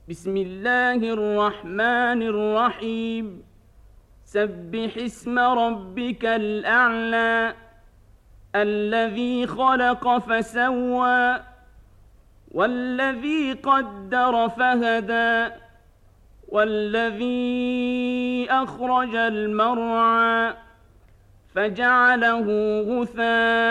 بسم الله الرحمن الرحيم. سبح اسم ربك الأعلى الذي خلق فسوى والذي قدر فهدى والذي أخرج المرعى فجعله غثاء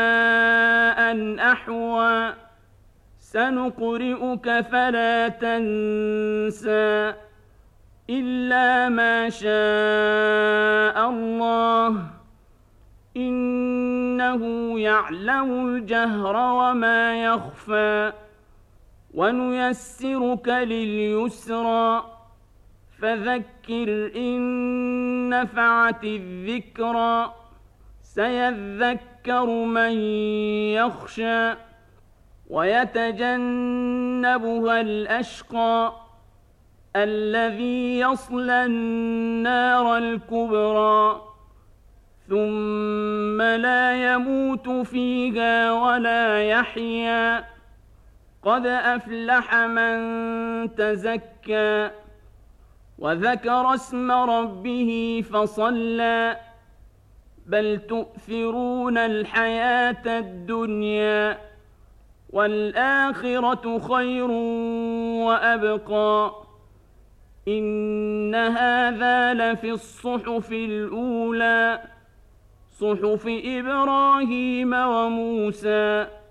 أحوى سنقرئك فلا تنسى إلا ما شاء الله إنه يعلم الجهر وما يخفى ونيسرك لليسرى فذكر إن نفعت الذكرى سيذكر من يخشى ويتجنبها الأشقى الذي يصلى النار الكبرى ثم لا يموت فيها ولا يحيا قد أفلح من تزكى وذكر اسم ربه فصلى بل تؤثرون الحياة الدنيا والآخرة خير وأبقى إن هذا لفي الصحف الأولى صحف إبراهيم وموسى